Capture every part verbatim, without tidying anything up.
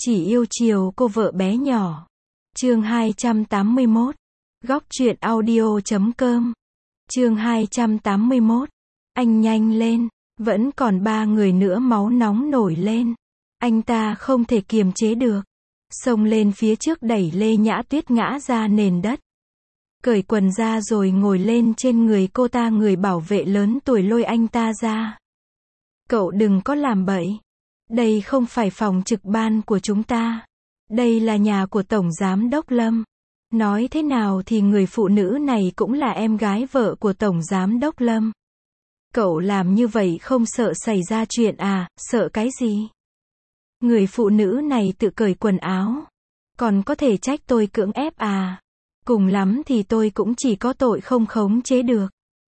Chỉ yêu chiều cô vợ bé nhỏ. Chương hai trăm tám mươi mốt. Góc truyện audio chấm com. Chương hai trăm tám mươi mốt. Anh nhanh lên, vẫn còn ba người nữa. Máu nóng nổi lên. Anh ta không thể kiềm chế được, xông lên phía trước đẩy Lê Nhã Tuyết ngã ra nền đất. Cởi quần ra rồi ngồi lên trên người cô ta. Người bảo vệ lớn tuổi lôi anh ta ra. Cậu đừng có làm bậy. Đây không phải phòng trực ban của chúng ta. Đây là nhà của Tổng Giám Đốc Lâm. Nói thế nào thì người phụ nữ này cũng là em gái vợ của Tổng Giám Đốc Lâm. Cậu làm như vậy không sợ xảy ra chuyện à? Sợ cái gì? Người phụ nữ này tự cởi quần áo. Còn có thể trách tôi cưỡng ép à? Cùng lắm thì tôi cũng chỉ có tội không khống chế được.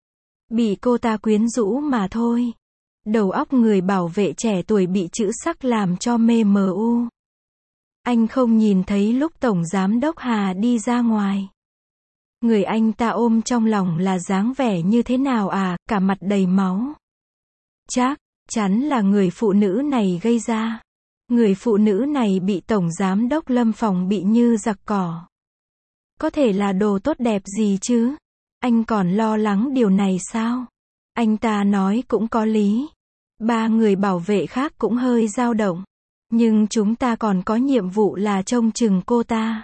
Bị cô ta quyến rũ mà thôi. Đầu óc người bảo vệ trẻ tuổi bị chữ sắc làm cho mê mờ u. Anh không nhìn thấy lúc Tổng Giám Đốc Hà đi ra ngoài. Người anh ta ôm trong lòng là dáng vẻ như thế nào à? Cả mặt đầy máu. Chắc chắn là người phụ nữ này gây ra. Người phụ nữ này bị Tổng Giám Đốc Lâm phòng bị như giặc cỏ. Có thể là đồ tốt đẹp gì chứ? Anh còn lo lắng điều này sao? Anh ta nói cũng có lý. Ba người bảo vệ khác cũng hơi dao động. Nhưng chúng ta còn có nhiệm vụ là trông chừng cô ta.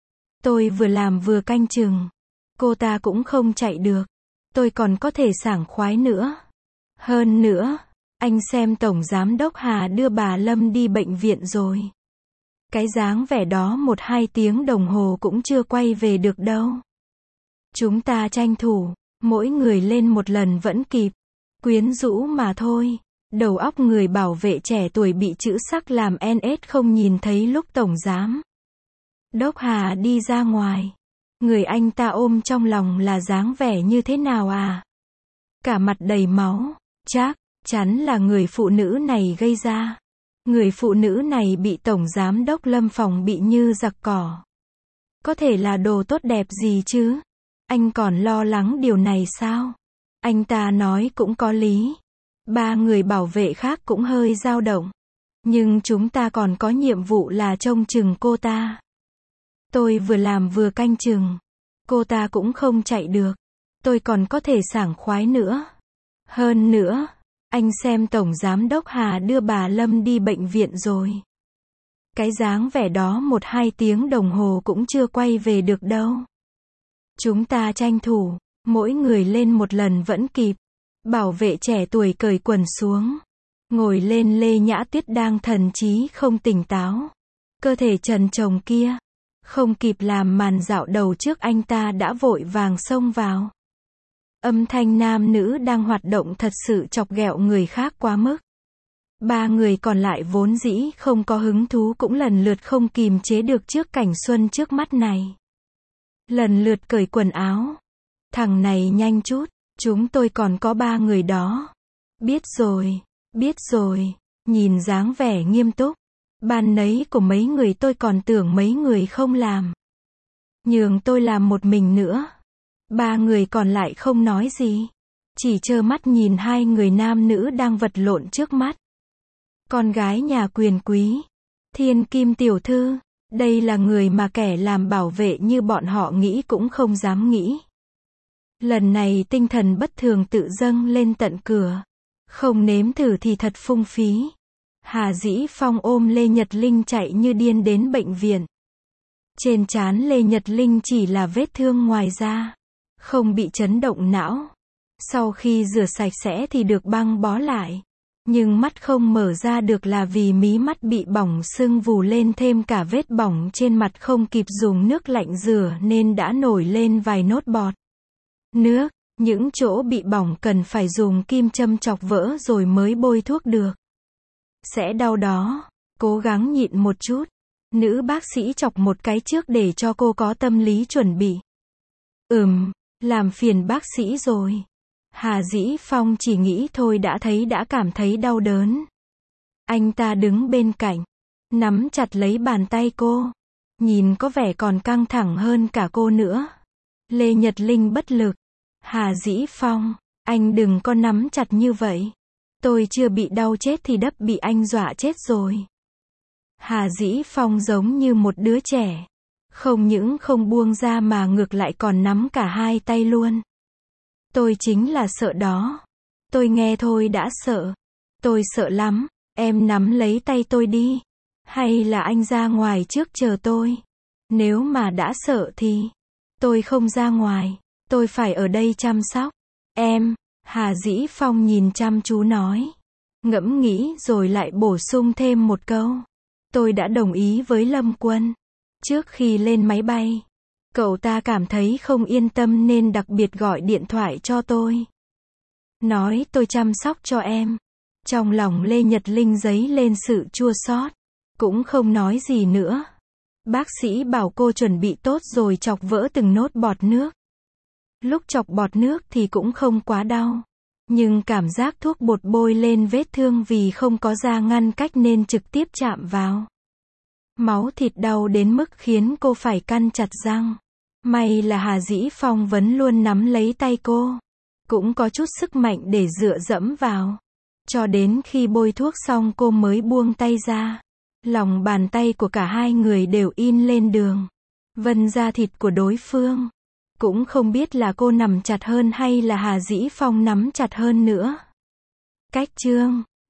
Tôi vừa làm vừa canh chừng. Cô ta cũng không chạy được. Tôi còn có thể sảng khoái nữa. Hơn nữa, anh xem Tổng Giám Đốc Hà đưa bà Lâm đi bệnh viện rồi. Cái dáng vẻ đó một hai tiếng đồng hồ cũng chưa quay về được đâu. Chúng ta tranh thủ, mỗi người lên một lần vẫn kịp. Quyến rũ mà thôi. Đầu óc người bảo vệ trẻ tuổi bị chữ sắc làm en ét không nhìn thấy lúc Tổng Giám Đốc Hà đi ra ngoài. Người anh ta ôm trong lòng là dáng vẻ như thế nào à? Cả mặt đầy máu. Chắc chắn là người phụ nữ này gây ra. Người phụ nữ này bị Tổng Giám Đốc Lâm phòng bị như giặc cỏ. Có thể là đồ tốt đẹp gì chứ? Anh còn lo lắng điều này sao? Anh ta nói cũng có lý. Ba người bảo vệ khác cũng hơi dao động. Nhưng chúng ta còn có nhiệm vụ là trông chừng cô ta. Tôi vừa làm vừa canh chừng. Cô ta cũng không chạy được. Tôi còn có thể sảng khoái nữa. Hơn nữa, anh xem Tổng Giám Đốc Hà đưa bà Lâm đi bệnh viện rồi. Cái dáng vẻ đó một hai tiếng đồng hồ cũng chưa quay về được đâu. Chúng ta tranh thủ, mỗi người lên một lần vẫn kịp. Bảo vệ trẻ tuổi cởi quần xuống. Ngồi lên Lê Nhã Tuyết đang thần trí không tỉnh táo. Cơ thể trần trồng kia. Không kịp làm màn dạo đầu trước anh ta đã vội vàng xông vào. Âm thanh nam nữ đang hoạt động thật sự chọc ghẹo người khác quá mức. Ba người còn lại vốn dĩ không có hứng thú cũng lần lượt không kìm chế được trước cảnh xuân trước mắt này. Lần lượt cởi quần áo. Thằng này nhanh chút. Chúng tôi còn có ba người đó. Biết rồi, biết rồi. Nhìn dáng vẻ nghiêm túc. Ban nấy của mấy người tôi còn tưởng mấy người không làm. Nhường tôi làm một mình nữa. Ba người còn lại không nói gì. Chỉ trơ mắt nhìn hai người nam nữ đang vật lộn trước mắt. Con gái nhà quyền quý. Thiên Kim tiểu thư. Đây là người mà kẻ làm bảo vệ như bọn họ nghĩ cũng không dám nghĩ. Lần này tinh thần bất thường tự dâng lên tận cửa. Không nếm thử thì thật phung phí. Hà Dĩ Phong ôm Lê Nhật Linh chạy như điên đến bệnh viện. Trên trán Lê Nhật Linh chỉ là vết thương ngoài da. Không bị chấn động não. Sau khi rửa sạch sẽ thì được băng bó lại. Nhưng mắt không mở ra được là vì mí mắt bị bỏng sưng vù lên, thêm cả vết bỏng trên mặt không kịp dùng nước lạnh rửa nên đã nổi lên vài nốt bọt nước. Những chỗ bị bỏng cần phải dùng kim châm chọc vỡ rồi mới bôi thuốc được. Sẽ đau đó. Cố gắng nhịn một chút. Nữ bác sĩ chọc một cái trước để cho cô có tâm lý chuẩn bị. Ừm, làm phiền bác sĩ rồi. Hà Dĩ Phong chỉ nghĩ thôi đã thấy đã cảm thấy đau đớn. Anh ta đứng bên cạnh. Nắm chặt lấy bàn tay cô. Nhìn có vẻ còn căng thẳng hơn cả cô nữa. Lê Nhật Linh bất lực. Hà Dĩ Phong, anh đừng có nắm chặt như vậy. Tôi chưa bị đau chết thì đắp bị anh dọa chết rồi. Hà Dĩ Phong giống như một đứa trẻ. Không những không buông ra mà ngược lại còn nắm cả hai tay luôn. Tôi chính là sợ đó. Tôi nghe thôi đã sợ. Tôi sợ lắm. Em nắm lấy tay tôi đi. Hay là anh ra ngoài trước chờ tôi. Nếu mà đã sợ thì tôi không ra ngoài. Tôi phải ở đây chăm sóc em. Hà Dĩ Phong nhìn chăm chú nói. Ngẫm nghĩ rồi lại bổ sung thêm một câu. Tôi đã đồng ý với Lâm Quân. Trước khi lên máy bay, cậu ta cảm thấy không yên tâm nên đặc biệt gọi điện thoại cho tôi. Nói tôi chăm sóc cho em. Trong lòng Lê Nhật Linh dấy lên sự chua xót. Cũng không nói gì nữa. Bác sĩ bảo cô chuẩn bị tốt rồi chọc vỡ từng nốt bọt nước. Lúc chọc bọt nước thì cũng không quá đau. Nhưng cảm giác thuốc bột bôi lên vết thương vì không có da ngăn cách nên trực tiếp chạm vào. Máu thịt đau đến mức khiến cô phải căn chặt răng. May là Hà Dĩ Phong vẫn luôn nắm lấy tay cô. Cũng có chút sức mạnh để dựa dẫm vào. Cho đến khi bôi thuốc xong cô mới buông tay ra. Lòng bàn tay của cả hai người đều in lên đường vân da thịt của đối phương. Cũng không biết là cô nằm chặt hơn hay là Hà Dĩ Phong nắm chặt hơn nữa. Cách chương